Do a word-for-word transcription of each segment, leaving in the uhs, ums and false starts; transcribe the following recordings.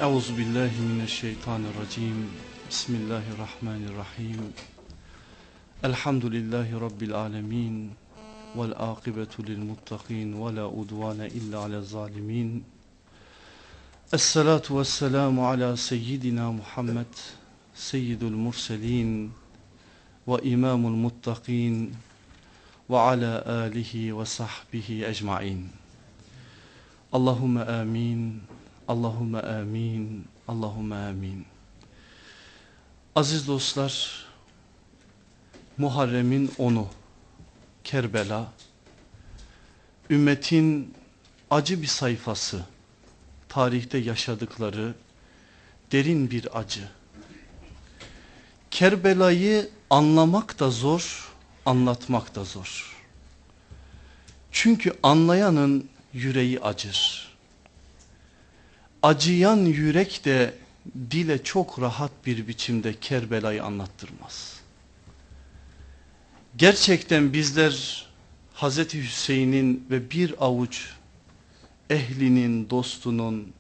Euzu billahi mineşşeytanirracim. Bismillahirrahmanirrahim. Elhamdülillahi rabbil alamin. Vel akibetu lil muttaqin ve la udvane illa alel zalimin. Esselatu vesselamu ala seyyidina Muhammed, seyyidul murselin ve imamul muttaqin ve ala alihi ve sahbihi ecmaîn. Allahumme amin. Allahumme amin. Allahumme amin. Aziz dostlar, Muharrem'in onu, Kerbela, ümmetin acı bir sayfası, tarihte yaşadıkları derin bir acı. Kerbela'yı anlamak da zor, anlatmak da zor. Çünkü anlayanın yüreği acır. Acıyan yürek de dile çok rahat bir biçimde Kerbela'yı anlattırmaz. Gerçekten bizler Hazreti Hüseyin'in ve bir avuç ehlinin, dostunun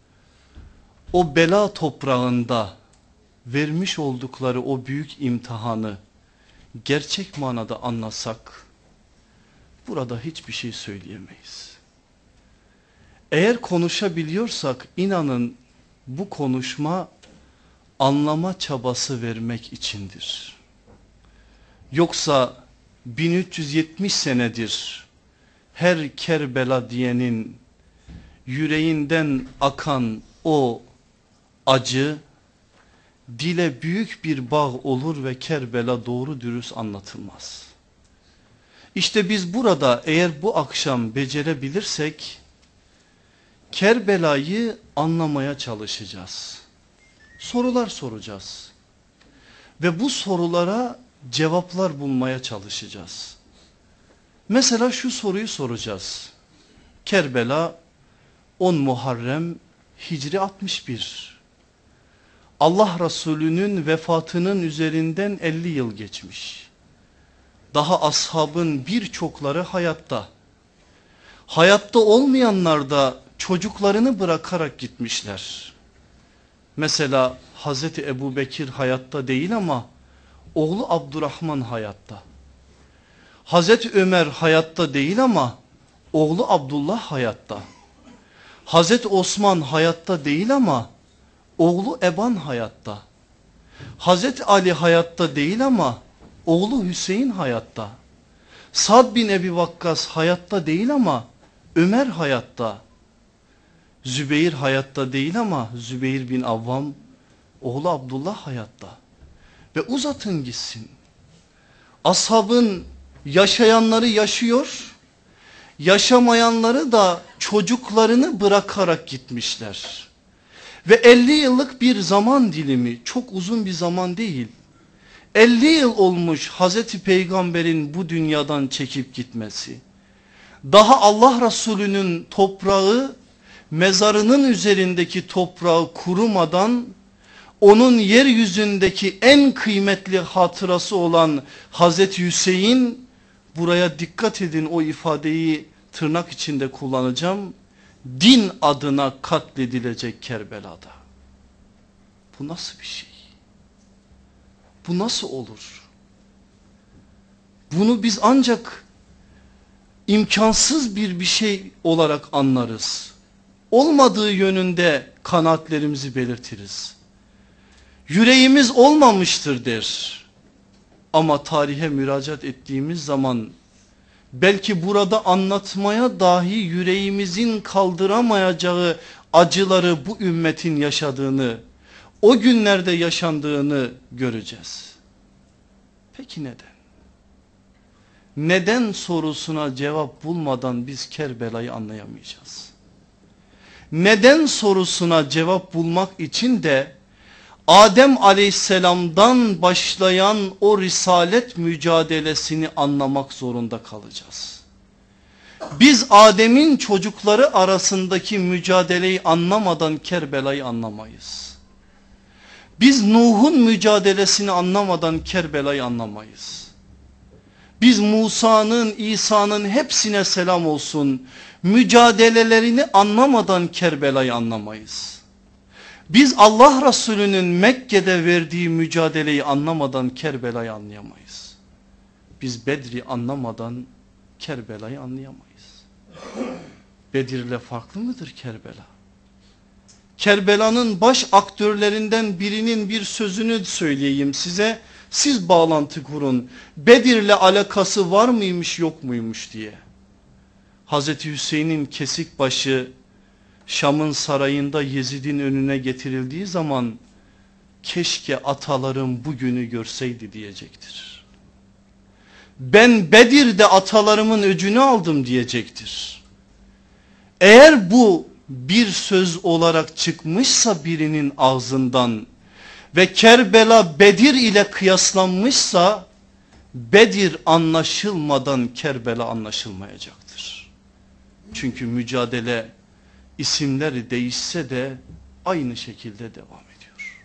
o bela toprağında vermiş oldukları o büyük imtihanı gerçek manada anlasak burada hiçbir şey söyleyemeyiz. Eğer konuşabiliyorsak inanın bu konuşma anlama çabası vermek içindir. Yoksa bin üç yüz yetmiş senedir her Kerbela diyenin yüreğinden akan o acı dile büyük bir bağ olur ve Kerbela doğru dürüst anlatılmaz. İşte biz burada eğer bu akşam becerebilirsek Kerbela'yı anlamaya çalışacağız. Sorular soracağız. Ve bu sorulara cevaplar bulmaya çalışacağız. Mesela şu soruyu soracağız. Kerbela on Muharrem Hicri altmış bir. Allah Resulü'nün vefatının üzerinden elli yıl geçmiş. Daha ashabın birçokları hayatta. Hayatta olmayanlar da çocuklarını bırakarak gitmişler. Mesela Hazreti Ebubekir hayatta değil ama oğlu Abdurrahman hayatta. Hazreti Ömer hayatta değil ama oğlu Abdullah hayatta. Hazreti Osman hayatta değil ama oğlu Eban hayatta. Hazreti Ali hayatta değil ama oğlu Hüseyin hayatta. Sad bin Ebi Vakkas hayatta değil ama Ömer hayatta. Zübeyir hayatta değil ama Zübeyir bin Avvam oğlu Abdullah hayatta. Ve uzatın gitsin. Ashabın yaşayanları yaşıyor, yaşamayanları da çocuklarını bırakarak gitmişler. Ve elli yıllık bir zaman dilimi, çok uzun bir zaman değil. elli yıl olmuş Hazreti Peygamber'in bu dünyadan çekip gitmesi. Daha Allah Resulü'nün toprağı, mezarının üzerindeki toprağı kurumadan onun yeryüzündeki en kıymetli hatırası olan Hazreti Hüseyin, buraya dikkat edin, o ifadeyi tırnak içinde kullanacağım, din adına katledilecek Kerbela'da. Bu nasıl bir şey? Bu nasıl olur? Bunu biz ancak imkansız bir bir şey olarak anlarız. Olmadığı yönünde kanaatlerimizi belirtiriz. Yüreğimiz olmamıştır der. Ama tarihe müracaat ettiğimiz zaman belki burada anlatmaya dahi yüreğimizin kaldıramayacağı acıları bu ümmetin yaşadığını, o günlerde yaşandığını göreceğiz. Peki neden? Neden sorusuna cevap bulmadan biz Kerbela'yı anlayamayacağız? Neden sorusuna cevap bulmak için de Adem Aleyhisselam'dan başlayan o risalet mücadelesini anlamak zorunda kalacağız. Biz Adem'in çocukları arasındaki mücadeleyi anlamadan Kerbela'yı anlamayız. Biz Nuh'un mücadelesini anlamadan Kerbela'yı anlamayız. Biz Musa'nın, İsa'nın hepsine selam olsun mücadelelerini anlamadan Kerbela'yı anlamayız. Biz Allah Resulü'nün Mekke'de verdiği mücadeleyi anlamadan Kerbela'yı anlayamayız. Biz Bedri anlamadan Kerbela'yı anlayamayız. Bedir'le farklı mıdır Kerbela? Kerbela'nın baş aktörlerinden birinin bir sözünü söyleyeyim size. Siz bağlantı kurun. Bedir'le alakası var mıymış yok muymuş diye. Hazreti Hüseyin'in kesik başı Şam'ın sarayında Yezid'in önüne getirildiği zaman keşke atalarım bugünü görseydi diyecektir. Ben Bedir'de atalarımın öcünü aldım diyecektir. Eğer bu bir söz olarak çıkmışsa birinin ağzından ve Kerbela Bedir ile kıyaslanmışsa Bedir anlaşılmadan Kerbela anlaşılmayacaktır. Çünkü mücadele isimleri değişse de aynı şekilde devam ediyor.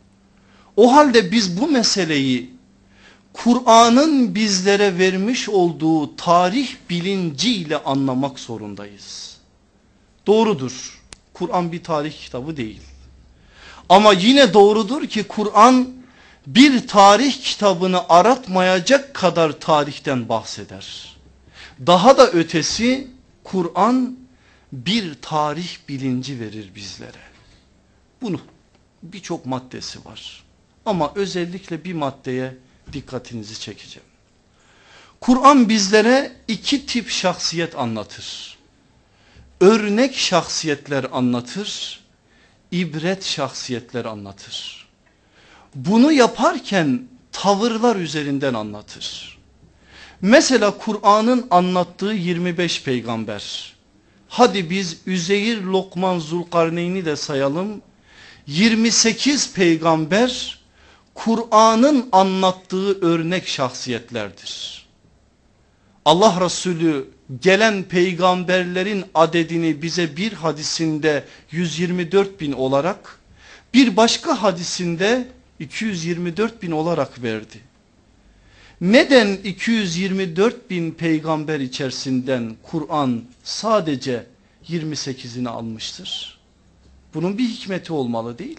O halde biz bu meseleyi Kur'an'ın bizlere vermiş olduğu tarih bilinciyle anlamak zorundayız. Doğrudur, Kur'an bir tarih kitabı değil. Ama yine doğrudur ki Kur'an bir tarih kitabını aratmayacak kadar tarihten bahseder. Daha da ötesi, Kur'an bir tarih bilinci verir bizlere. Bunu birçok maddesi var. Ama özellikle bir maddeye dikkatinizi çekeceğim. Kur'an bizlere iki tip şahsiyet anlatır. Örnek şahsiyetler anlatır, ibret şahsiyetler anlatır. Bunu yaparken tavırlar üzerinden anlatır. Mesela Kur'an'ın anlattığı yirmi beş peygamber. Hadi biz Üzeyir, Lokman, Zulkarneyn'i de sayalım. yirmi sekiz peygamber Kur'an'ın anlattığı örnek şahsiyetlerdir. Allah Resulü gelen peygamberlerin adedini bize bir hadisinde yüz yirmi dört bin olarak, bir başka hadisinde iki yüz yirmi dört bin olarak verdi. Neden iki yüz yirmi dört bin peygamber içerisinden Kur'an sadece yirmi sekizini almıştır? Bunun bir hikmeti olmalı değil mi?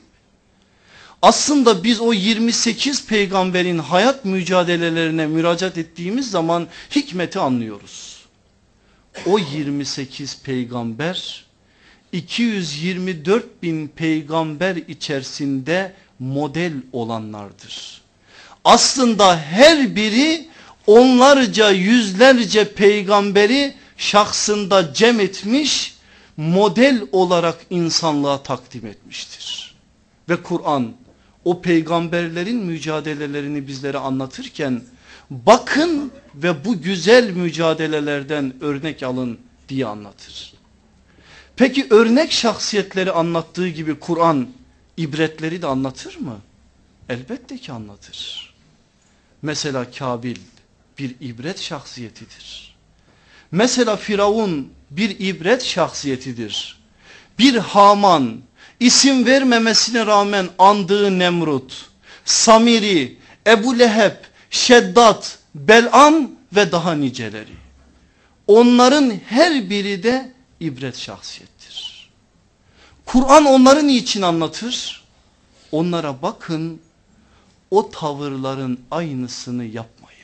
Aslında biz o yirmi sekiz peygamberin hayat mücadelelerine müracaat ettiğimiz zaman hikmeti anlıyoruz. O yirmi sekiz peygamber iki yüz yirmi dört bin peygamber içerisinde model olanlardır. Aslında her biri onlarca yüzlerce peygamberi şahsında cem etmiş, model olarak insanlığa takdim etmiştir. Ve Kur'an o peygamberlerin mücadelelerini bizlere anlatırken bakın ve bu güzel mücadelelerden örnek alın diye anlatır. Peki örnek şahsiyetleri anlattığı gibi Kur'an ibretleri de anlatır mı? Elbette ki anlatır. Mesela Kabil bir ibret şahsiyetidir. Mesela Firavun bir ibret şahsiyetidir. Bir Haman, isim vermemesine rağmen andığı Nemrut, Samiri, Ebu Leheb, Şeddat, Bel'am ve daha niceleri. Onların her biri de ibret şahsiyettir. Kur'an onları niçin anlatır? Onlara bakın, o tavırların aynısını yapmayın.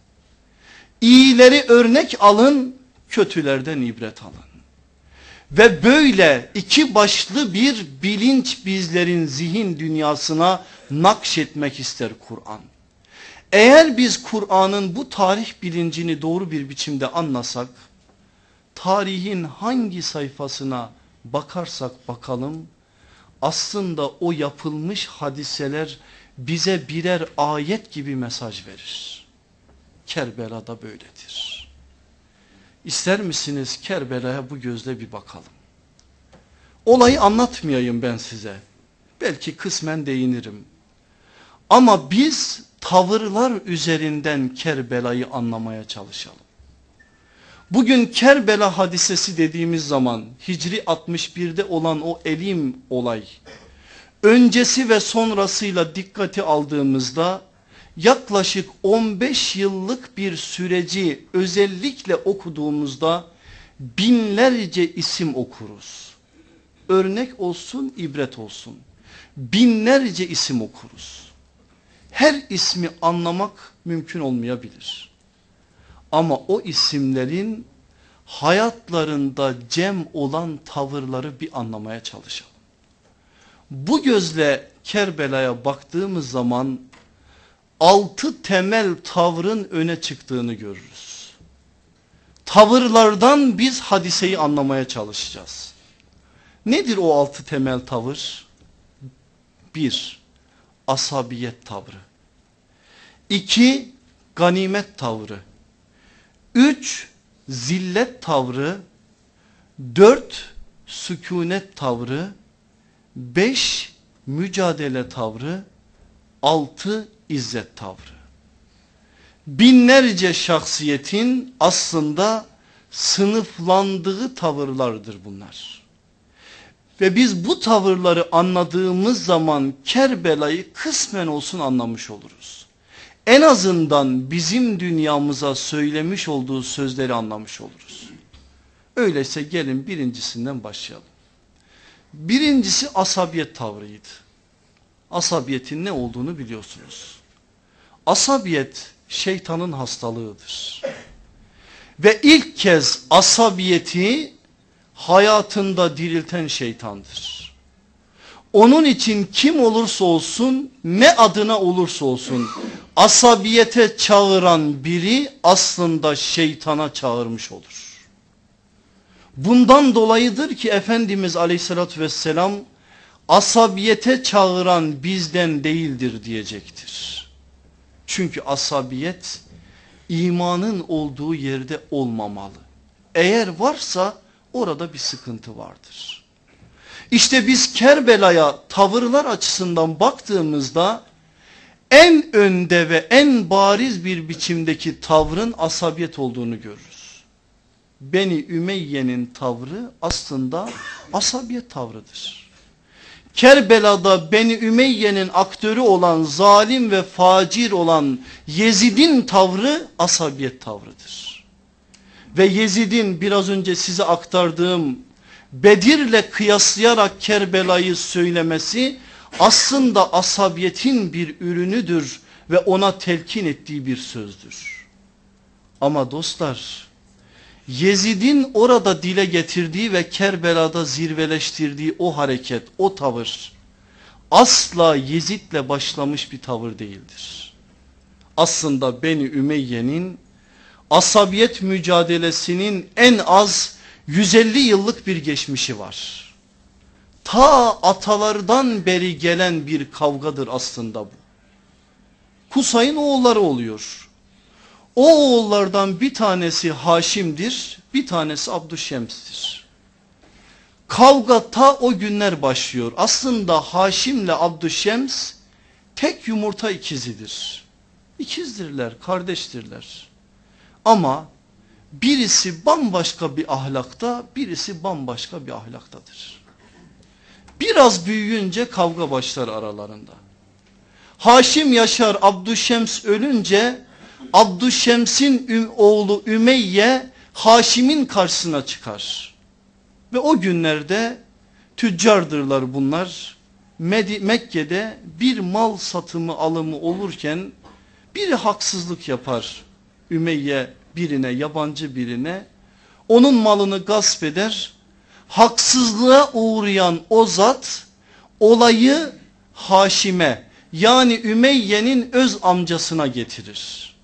İyileri örnek alın, kötülerden ibret alın. Ve böyle iki başlı bir bilinç bizlerin zihin dünyasına nakşetmek ister Kur'an. Eğer biz Kur'an'ın bu tarih bilincini doğru bir biçimde anlasak, tarihin hangi sayfasına bakarsak bakalım, aslında o yapılmış hadiseler bize birer ayet gibi mesaj verir. Kerbela'da böyledir. İster misiniz Kerbela'ya bu gözle bir bakalım. Olayı anlatmayayım ben size. Belki kısmen değinirim. Ama biz tavırlar üzerinden Kerbela'yı anlamaya çalışalım. Bugün Kerbela hadisesi dediğimiz zaman Hicri altmış birde olan o elim olay, öncesi ve sonrasıyla dikkate aldığımızda yaklaşık on beş yıllık bir süreci özellikle okuduğumuzda binlerce isim okuruz. Örnek olsun, ibret olsun. binlerce isim okuruz. Her ismi anlamak mümkün olmayabilir. Ama o isimlerin hayatlarında cem olan tavırları bir anlamaya çalışalım. Bu gözle Kerbela'ya baktığımız zaman altı temel tavrın öne çıktığını görürüz. Tavırlardan biz hadiseyi anlamaya çalışacağız. Nedir o altı temel tavır? Bir, asabiyet tavrı. İki, ganimet tavrı. Üç, zillet tavrı. Dört, sükunet tavrı. Beş, mücadele tavrı. Altı, izzet tavrı. Binlerce şahsiyetin aslında sınıflandığı tavırlardır bunlar. Ve biz bu tavırları anladığımız zaman Kerbela'yı kısmen olsun anlamış oluruz. En azından bizim dünyamıza söylemiş olduğu sözleri anlamış oluruz. Öyleyse gelin birincisinden başlayalım. Birincisi asabiyet tavrıydı. Asabiyetin ne olduğunu biliyorsunuz. Asabiyet şeytanın hastalığıdır. Ve ilk kez asabiyeti hayatında dirilten şeytandır. Onun için kim olursa olsun, ne adına olursa olsun asabiyete çağıran biri aslında şeytana çağırmış olur. Bundan dolayıdır ki Efendimiz Aleyhisselatü Vesselam asabiyete çağıran bizden değildir diyecektir. Çünkü asabiyet imanın olduğu yerde olmamalı. Eğer varsa orada bir sıkıntı vardır. İşte biz Kerbela'ya tavırlar açısından baktığımızda en önde ve en bariz bir biçimdeki tavrın asabiyet olduğunu görürüz. Beni Ümeyye'nin tavrı aslında asabiyet tavrıdır. Kerbela'da Beni Ümeyye'nin aktörü olan, zalim ve facir olan Yezid'in tavrı asabiyet tavrıdır. Ve Yezid'in biraz önce size aktardığım Bedir'le kıyaslayarak Kerbela'yı söylemesi aslında asabiyetin bir ürünüdür ve ona telkin ettiği bir sözdür. Ama dostlar, Yezid'in orada dile getirdiği ve Kerbela'da zirveleştirdiği o hareket, o tavır asla Yezid'le başlamış bir tavır değildir. Aslında Beni Ümeyye'nin asabiyet mücadelesinin en az yüz elli yıllık bir geçmişi var. Ta atalardan beri gelen bir kavgadır aslında bu. Kusay'ın oğulları oluyor. O oğullardan bir tanesi Haşim'dir, bir tanesi Abdüşşems'tir. Kavga ta o günler başlıyor. Aslında Haşim'le Abdüşşems tek yumurta ikizidir. İkizdirler, kardeştirler. Ama birisi bambaşka bir ahlakta, birisi bambaşka bir ahlaktadır. Biraz büyüyünce kavga başlar aralarında. Haşim yaşar, Abdüşşems ölünce Abdüşşems'in oğlu Ümeyye Haşim'in karşısına çıkar. Ve o günlerde tüccardırlar bunlar. Mekke'de bir mal satımı alımı olurken biri haksızlık yapar. Ümeyye birine, yabancı birine, onun malını gasp eder. Haksızlığa uğrayan o zat olayı Haşim'e, yani Ümeyye'nin öz amcasına getirir.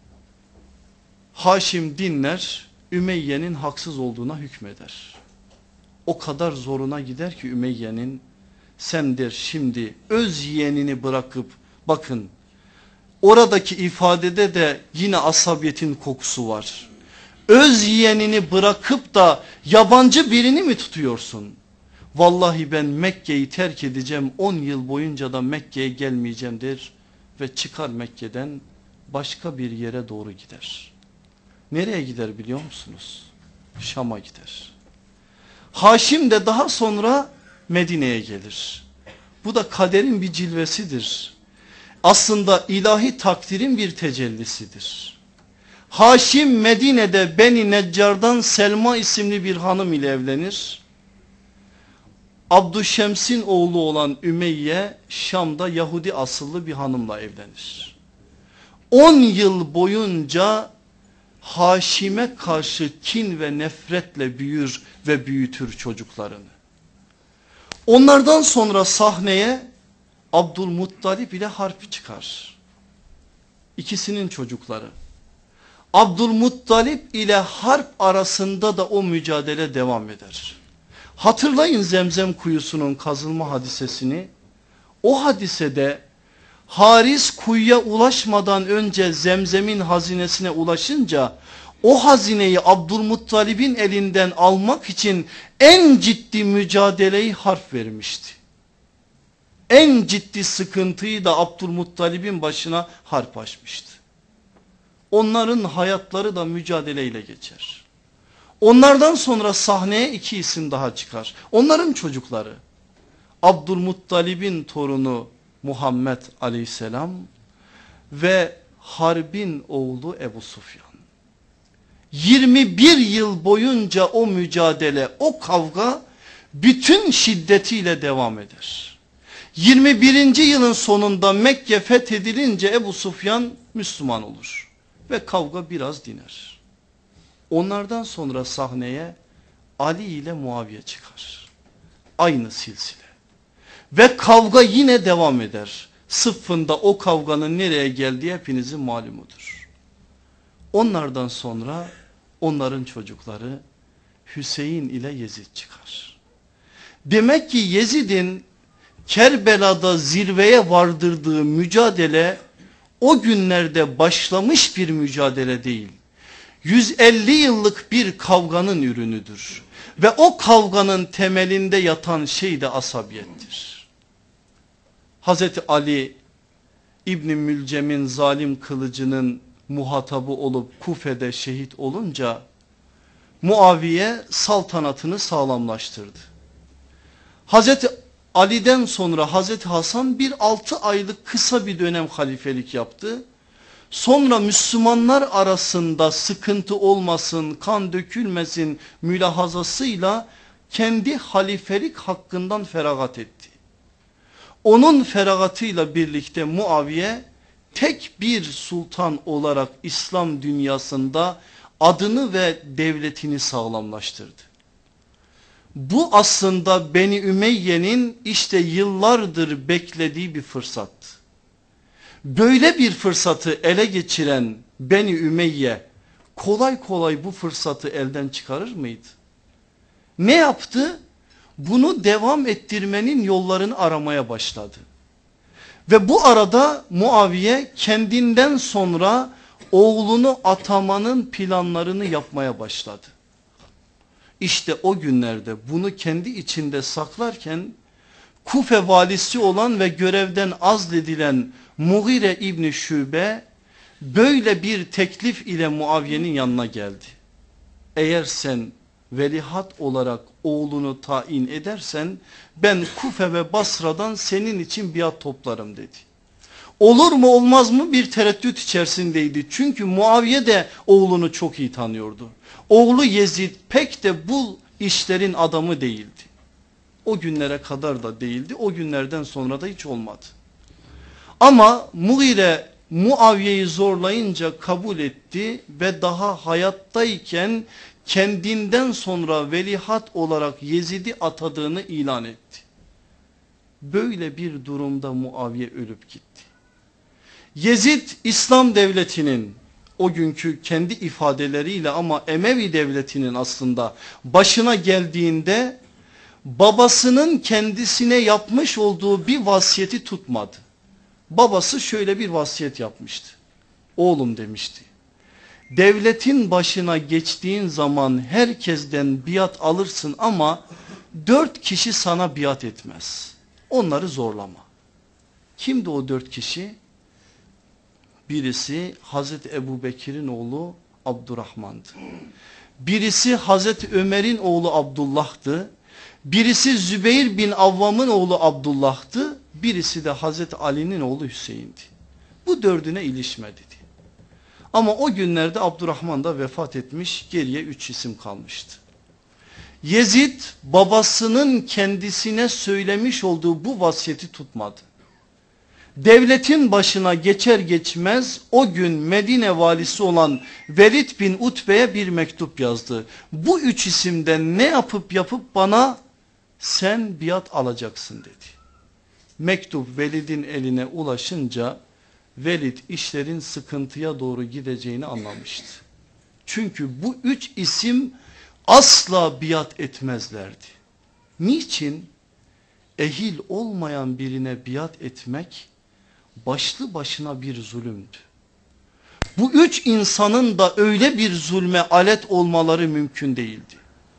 Haşim dinler, Ümeyye'nin haksız olduğuna hükmeder. O kadar zoruna gider ki Ümeyye'nin, sen der şimdi öz yeğenini bırakıp, bakın oradaki ifadede de yine asabiyetin kokusu var. Öz yeğenini bırakıp da yabancı birini mi tutuyorsun? Vallahi ben Mekke'yi terk edeceğim, on yıl boyunca da Mekke'ye gelmeyeceğim der ve çıkar Mekke'den başka bir yere doğru gider. Nereye gider biliyor musunuz? Şam'a gider. Haşim de daha sonra Medine'ye gelir. Bu da kaderin bir cilvesidir. Aslında ilahi takdirin bir tecellisidir. Haşim Medine'de, Beni Neccar'dan Selma isimli bir hanım ile evlenir. Abdüşşems'in oğlu olan Ümeyye Şam'da Yahudi asıllı bir hanımla evlenir. on yıl boyunca Haşim'e karşı kin ve nefretle büyür ve büyütür çocuklarını. Onlardan sonra sahneye Abdülmuttalip ile Harp çıkar. İkisinin çocukları. Abdülmuttalip ile Harp arasında da o mücadele devam eder. Hatırlayın Zemzem kuyusunun kazılma hadisesini. O hadisede Haris kuyuya ulaşmadan önce Zemzem'in hazinesine ulaşınca o hazineyi Abdülmuttalib'in elinden almak için en ciddi mücadeleyi Harp vermişti. En ciddi sıkıntıyı da Abdülmuttalib'in başına Harp açmıştı. Onların hayatları da mücadeleyle geçer. Onlardan sonra sahneye iki isim daha çıkar. Onların çocukları. Abdülmuttalib'in torunu Muhammed aleyhisselam ve Harb'in oğlu Ebu Sufyan. yirmi bir yıl boyunca o mücadele, o kavga bütün şiddetiyle devam eder. yirmi birinci yılın sonunda Mekke fethedilince Ebu Sufyan Müslüman olur ve kavga biraz diner. Onlardan sonra sahneye Ali ile Muaviye çıkar. Aynı silsile. Ve kavga yine devam eder. Sıffında o kavganın nereye geldiği hepinizin malumudur. Onlardan sonra onların çocukları Hüseyin ile Yezid çıkar. Demek ki Yezid'in Kerbela'da zirveye vardırdığı mücadele o günlerde başlamış bir mücadele değil. yüz elli yıllık bir kavganın ürünüdür. Ve o kavganın temelinde yatan şey de asabiyettir. Hazreti Ali İbn Mülcem'in zalim kılıcının muhatabı olup Kufe'de şehit olunca Muaviye saltanatını sağlamlaştırdı. Hazreti Ali'den sonra Hazreti Hasan bir altı aylık kısa bir dönem halifelik yaptı. Sonra Müslümanlar arasında sıkıntı olmasın, kan dökülmesin mülahazasıyla kendi halifelik hakkından feragat etti. Onun feragatıyla birlikte Muaviye tek bir sultan olarak İslam dünyasında adını ve devletini sağlamlaştırdı. Bu aslında Beni Ümeyye'nin işte yıllardır beklediği bir fırsattı. Böyle bir fırsatı ele geçiren Beni Ümeyye kolay kolay bu fırsatı elden çıkarır mıydı? Ne yaptı? Bunu devam ettirmenin yollarını aramaya başladı. Ve bu arada Muaviye kendinden sonra oğlunu atamanın planlarını yapmaya başladı. İşte o günlerde bunu kendi içinde saklarken Kufe valisi olan ve görevden azledilen Mughire İbni Şube böyle bir teklif ile Muaviye'nin yanına geldi. Eğer sen veliaht olarak oğlunu tayin edersen ben Kufe ve Basra'dan senin için biat toplarım dedi. Olur mu olmaz mı bir tereddüt içerisindeydi. Çünkü Muaviye de oğlunu çok iyi tanıyordu. Oğlu Yezid pek de bu işlerin adamı değildi. O günlere kadar da değildi. O günlerden sonra da hiç olmadı. Ama Mughire Muaviye'yi zorlayınca kabul etti ve daha hayattayken kendinden sonra veliaht olarak Yezid'i atadığını ilan etti. Böyle bir durumda Muaviye ölüp gitti. Yezid İslam devletinin o günkü kendi ifadeleriyle ama Emevi devletinin aslında başına geldiğinde babasının kendisine yapmış olduğu bir vasiyeti tutmadı. Babası şöyle bir vasiyet yapmıştı. Oğlum demişti. Devletin başına geçtiğin zaman herkesten biat alırsın ama dört kişi sana biat etmez. Onları zorlama. Kimdi o dört kişi? Birisi Hazreti Ebu Bekir'in oğlu Abdurrahman'dı. Birisi Hazreti Ömer'in oğlu Abdullah'tı. Birisi Zübeyir bin Avvam'ın oğlu Abdullah'tı. Birisi de Hazreti Ali'nin oğlu Hüseyin'di. Bu dördüne ilişme dedi. Ama o günlerde Abdurrahman da vefat etmiş, geriye üç isim kalmıştı. Yezid babasının kendisine söylemiş olduğu bu vasiyeti tutmadı. Devletin başına geçer geçmez o gün Medine valisi olan Velid bin Utbe'ye bir mektup yazdı. Bu üç isimden ne yapıp yapıp bana sen biat alacaksın dedi. Mektup Velid'in eline ulaşınca Velid işlerin sıkıntıya doğru gideceğini anlamıştı. Çünkü bu üç isim asla biat etmezlerdi. Niçin? Ehil olmayan birine biat etmek başlı başına bir zulümdü. Bu üç insanın da öyle bir zulme alet olmaları mümkün değildi.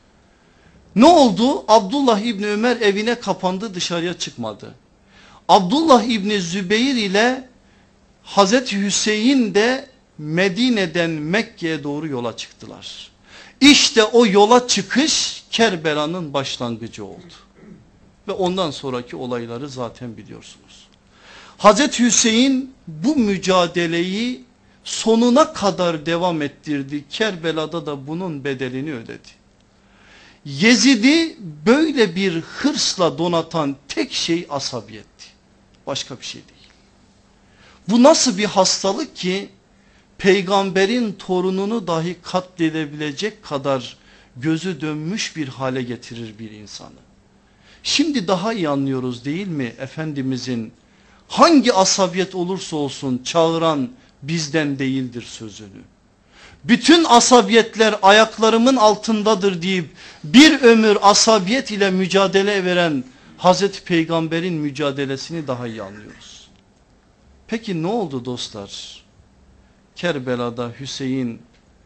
Ne oldu? Abdullah İbni Ömer evine kapandı, dışarıya çıkmadı. Abdullah İbni Zübeyir ile Hazreti Hüseyin de Medine'den Mekke'ye doğru yola çıktılar. İşte o yola çıkış Kerbela'nın başlangıcı oldu. Ve ondan sonraki olayları zaten biliyorsunuz. Hazreti Hüseyin bu mücadeleyi sonuna kadar devam ettirdi. Kerbela'da da bunun bedelini ödedi. Yezid'i böyle bir hırsla donatan tek şey asabiyetti. Başka bir şey değil. Bu nasıl bir hastalık ki peygamberin torununu dahi katledebilecek kadar gözü dönmüş bir hale getirir bir insanı. Şimdi daha iyi anlıyoruz değil mi Efendimizin hangi asabiyet olursa olsun çağıran bizden değildir sözünü. Bütün asabiyetler ayaklarımın altındadır deyip bir ömür asabiyet ile mücadele veren Hazreti Peygamber'in mücadelesini daha iyi anlıyoruz. Peki ne oldu dostlar? Kerbela'da Hüseyin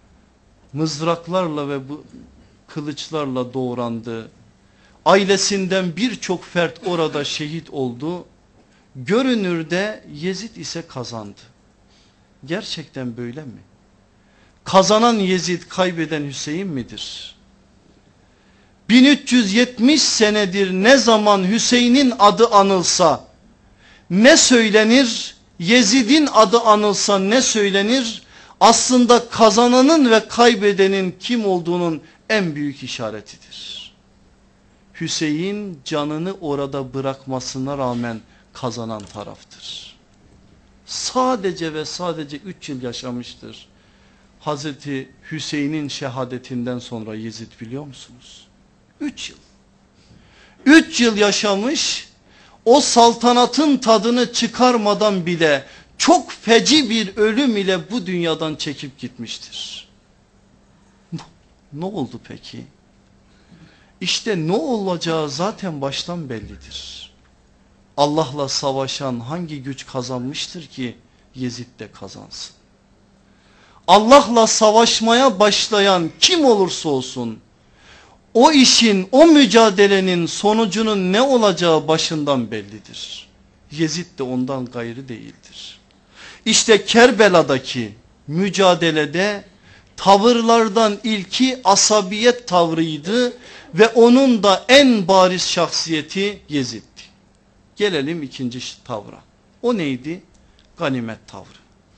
mızraklarla ve bu kılıçlarla doğrandı. Ailesinden birçok fert orada şehit oldu. Görünürde Yezid ise kazandı. Gerçekten böyle mi? Kazanan Yezid, kaybeden Hüseyin midir? bin üç yüz yetmiş senedir ne zaman Hüseyin'in adı anılsa ne söylenir? Yezid'in adı anılsa ne söylenir? Aslında kazananın ve kaybedenin kim olduğunun en büyük işaretidir. Hüseyin canını orada bırakmasına rağmen kazanan taraftır. Sadece ve sadece üç yıl yaşamıştır. Hazreti Hüseyin'in şehadetinden sonra Yezid, biliyor musunuz? Üç yıl. Üç yıl yaşamış, o saltanatın tadını çıkarmadan bile çok feci bir ölüm ile bu dünyadan çekip gitmiştir. Ne oldu peki? İşte ne olacağı zaten baştan bellidir. Allah'la savaşan hangi güç kazanmıştır ki Yezid de kazansın? Allah'la savaşmaya başlayan kim olursa olsun o işin, o mücadelenin sonucunun ne olacağı başından bellidir. Yezid de ondan gayrı değildir. İşte Kerbela'daki mücadelede tavırlardan ilki asabiyet tavrıydı ve onun da en bariz şahsiyeti Yezid'di. Gelelim ikinci tavra. O neydi? Ganimet tavrı.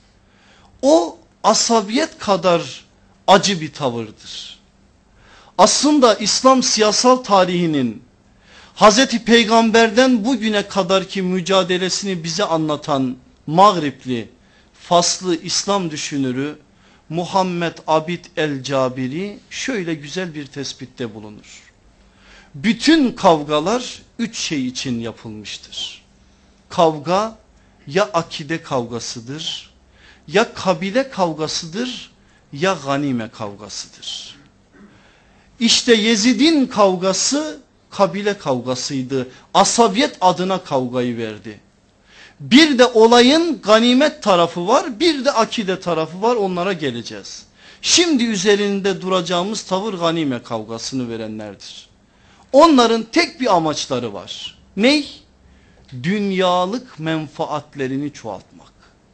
O asabiyet kadar acı bir tavırdır. Aslında İslam siyasal tarihinin Hazreti Peygamber'den bugüne kadarki mücadelesini bize anlatan Mağripli, Faslı İslam düşünürü Muhammed Abid el-Cabiri şöyle güzel bir tespitte bulunur. Bütün kavgalar üç şey için yapılmıştır. Kavga ya akide kavgasıdır, ya kabile kavgasıdır, ya ganime kavgasıdır. İşte Yezid'in kavgası kabile kavgasıydı. Asabiyet adına kavgayı verdi. Bir de olayın ganimet tarafı var, bir de akide tarafı var, onlara geleceğiz. Şimdi üzerinde duracağımız tavır ganime kavgasını verenlerdir. Onların tek bir amaçları var. Ney? Dünyalık menfaatlerini çoğaltmak.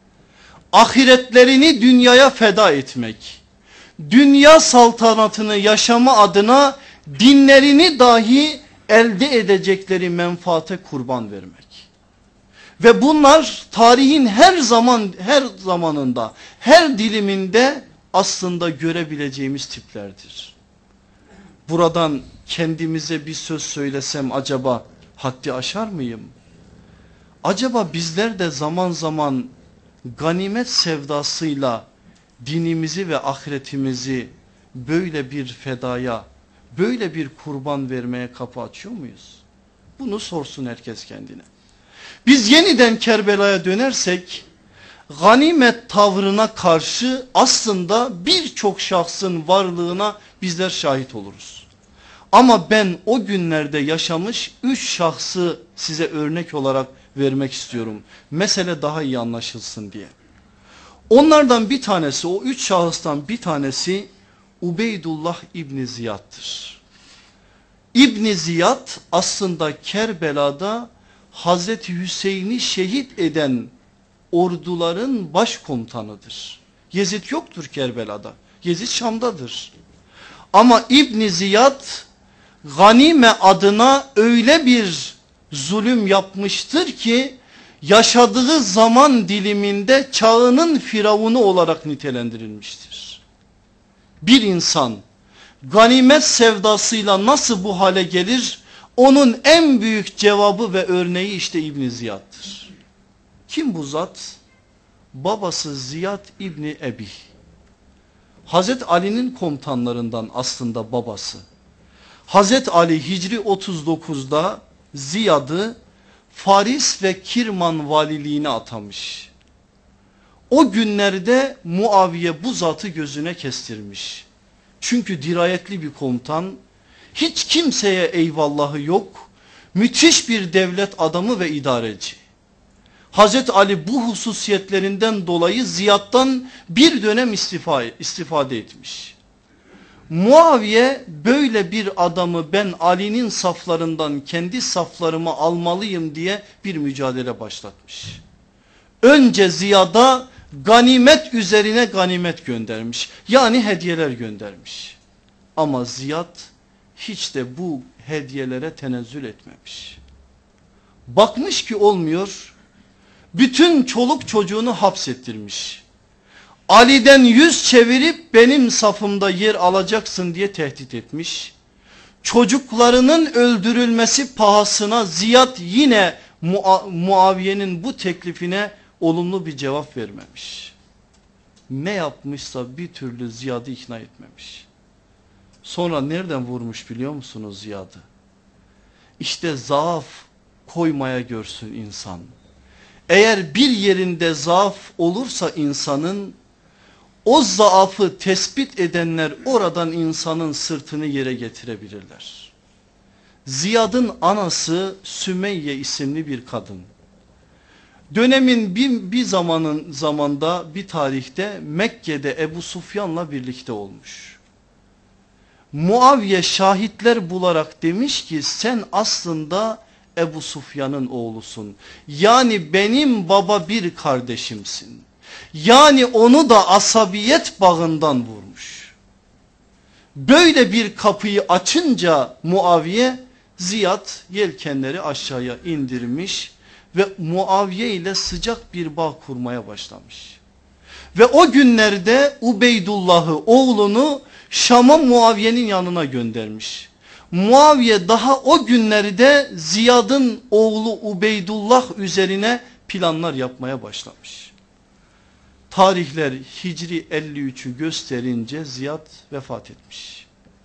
Ahiretlerini dünyaya feda etmek. Dünya saltanatını yaşama adına dinlerini dahi elde edecekleri menfaate kurban vermek. Ve bunlar tarihin her zaman her zamanında, her diliminde aslında görebileceğimiz tiplerdir. Buradan kendimize bir söz söylesem acaba haddi aşar mıyım? Acaba bizler de zaman zaman ganimet sevdasıyla dinimizi ve ahiretimizi böyle bir fedaya, böyle bir kurban vermeye kapı açıyor muyuz? Bunu sorsun herkes kendine. Biz yeniden Kerbela'ya dönersek, ganimet tavrına karşı aslında birçok şahsın varlığına bizler şahit oluruz. Ama ben o günlerde yaşamış üç şahsı size örnek olarak vermek istiyorum. Mesele daha iyi anlaşılsın diye. Onlardan bir tanesi, o üç şahıstan bir tanesi Ubeydullah İbni Ziyad'tır. İbni Ziyad aslında Kerbela'da Hazreti Hüseyin'i şehit eden orduların başkomutanıdır. Yezid yoktur Kerbela'da. Yezid Şam'dadır. Ama İbni Ziyad Ganime adına öyle bir zulüm yapmıştır ki yaşadığı zaman diliminde çağının firavunu olarak nitelendirilmiştir. Bir insan ganimet sevdasıyla nasıl bu hale gelir? Onun en büyük cevabı ve örneği işte İbni Ziyad'dır. Kim bu zat? Babası Ziyad İbni Ebi. Hazreti Ali'nin komutanlarından aslında babası. Hazreti Ali Hicri otuz dokuzda Ziyad'ı Faris ve Kirman valiliğine atamış. O günlerde Muaviye bu zatı gözüne kestirmiş. Çünkü dirayetli bir komutan, hiç kimseye eyvallahı yok, müthiş bir devlet adamı ve idareci. Hazreti Ali bu hususiyetlerinden dolayı Ziyad'dan bir dönem istifa, istifade etmiş. Muaviye böyle bir adamı ben Ali'nin saflarından kendi saflarıma almalıyım diye bir mücadele başlatmış. Önce Ziyad'a ganimet üzerine ganimet göndermiş. Yani hediyeler göndermiş. Ama Ziyad hiç de bu hediyelere tenezzül etmemiş. Bakmış ki olmuyor. Bütün çoluk çocuğunu hapsettirmiş. Ali'den yüz çevirip benim safımda yer alacaksın diye tehdit etmiş. Çocuklarının öldürülmesi pahasına Ziyad yine Muaviye'nin bu teklifine olumlu bir cevap vermemiş. Ne yapmışsa bir türlü Ziyad'ı ikna etmemiş. Sonra nereden vurmuş biliyor musunuz Ziyad'ı? İşte zaaf koymaya görsün insan. Eğer bir yerinde zaaf olursa insanın, o zaafı tespit edenler oradan insanın sırtını yere getirebilirler. Ziyad'ın anası Sümeyye isimli bir kadın. Dönemin bir, bir zamanın zamanda bir tarihte Mekke'de Ebu Sufyan'la birlikte olmuş. Muaviye şahitler bularak demiş ki sen aslında Ebu Sufyan'ın oğlusun. Yani benim baba bir kardeşimsin. Yani onu da asabiyet bağından vurmuş. Böyle bir kapıyı açınca Muaviye, Ziyad yelkenleri aşağıya indirmiş ve Muaviye ile sıcak bir bağ kurmaya başlamış. Ve o günlerde Ubeydullah'ı, oğlunu Şam'a Muaviye'nin yanına göndermiş. Muaviye daha o günlerde Ziyad'ın oğlu Ubeydullah üzerine planlar yapmaya başlamış. Tarihler Hicri elli üçü gösterince Ziyad vefat etmiş.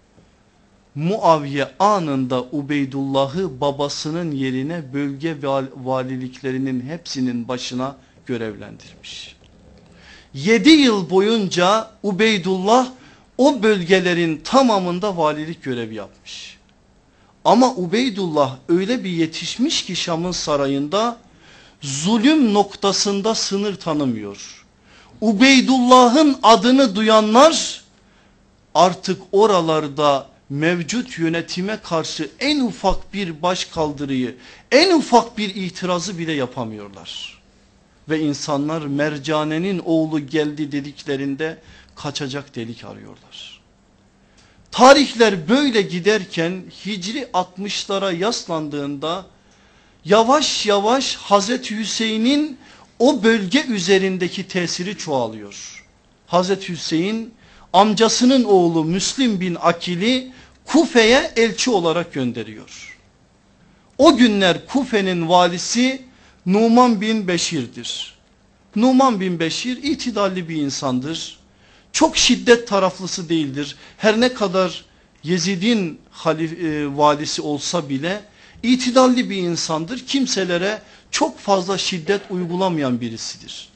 Muaviye anında Ubeydullah'ı babasının yerine bölge valiliklerinin hepsinin başına görevlendirmiş. Yedi yıl boyunca Ubeydullah o bölgelerin tamamında valilik görevi yapmış. Ama Ubeydullah öyle bir yetişmiş ki Şam'ın sarayında zulüm noktasında sınır tanımıyor. Ubeydullah'ın adını duyanlar artık oralarda mevcut yönetime karşı en ufak bir başkaldırıyı, en ufak bir itirazı bile yapamıyorlar. Ve insanlar Mercane'nin oğlu geldi dediklerinde kaçacak delik arıyorlar. Tarihler böyle giderken Hicri altmışlara yaslandığında yavaş yavaş Hazreti Hüseyin'in o bölge üzerindeki tesiri çoğalıyor. Hazreti Hüseyin amcasının oğlu Müslim bin Akil'i Kufe'ye elçi olarak gönderiyor. O günler Kufe'nin valisi Numan bin Beşir'dir. Numan bin Beşir itidalli bir insandır. Çok şiddet taraflısı değildir. Her ne kadar Yezid'in halif, e, valisi olsa bile itidalli bir insandır. Kimselere çok fazla şiddet uygulamayan birisidir.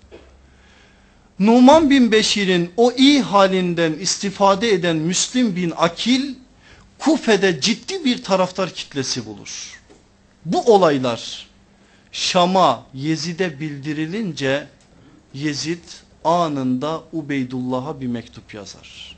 Numan bin Beşir'in o iyi halinden istifade eden Müslim bin Akil Kufe'de ciddi bir taraftar kitlesi bulur. Bu olaylar Şam'a, Yezid'e bildirilince Yezid anında Ubeydullah'a bir mektup yazar.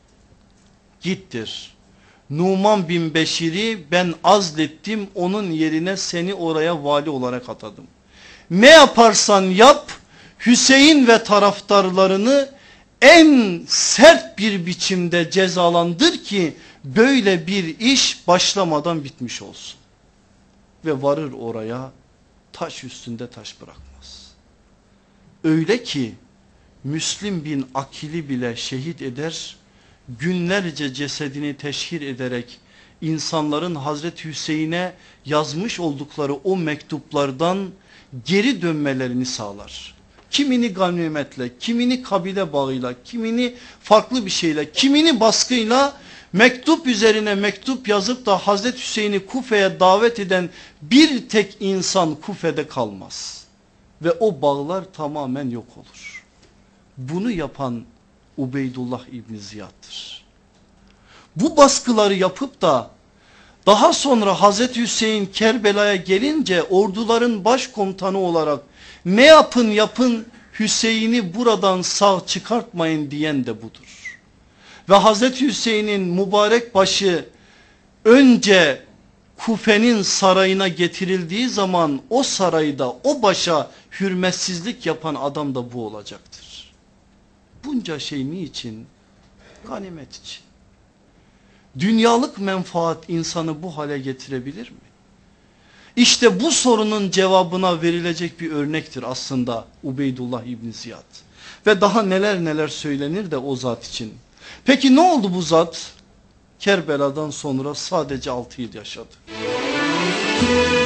Gittir. Numan bin Beşir'i ben azlettim, onun yerine seni oraya vali olarak atadım. Ne yaparsan yap, Hüseyin ve taraftarlarını en sert bir biçimde cezalandır ki böyle bir iş başlamadan bitmiş olsun. Ve varır oraya, taş üstünde taş bırakmaz. Öyle ki Müslim bin Akil'i bile şehit eder, günlerce cesedini teşhir ederek insanların Hazreti Hüseyin'e yazmış oldukları o mektuplardan geri dönmelerini sağlar. Kimini ganimetle, kimini kabile bağıyla, kimini farklı bir şeyle, kimini baskıyla mektup üzerine mektup yazıp da Hazreti Hüseyin'i Kufe'ye davet eden bir tek insan Kufe'de kalmaz. Ve o bağlar tamamen yok olur. Bunu yapan Ubeydullah İbni Ziyad'dır. Bu baskıları yapıp da daha sonra Hazreti Hüseyin Kerbela'ya gelince orduların başkomutanı olarak ne yapın yapın Hüseyin'i buradan sağ çıkartmayın diyen de budur. Ve Hazreti Hüseyin'in mübarek başı önce Kufe'nin sarayına getirildiği zaman o sarayda o başa hürmetsizlik yapan adam da bu olacaktır. Bunca şey niçin? Ganimet için. Dünyalık menfaat insanı bu hale getirebilir mi? İşte bu sorunun cevabına verilecek bir örnektir aslında Ubeydullah İbni Ziyad. Ve daha neler neler söylenir de o zat için. Peki ne oldu bu zat? Kerbela'dan sonra sadece altı yıl yaşadı.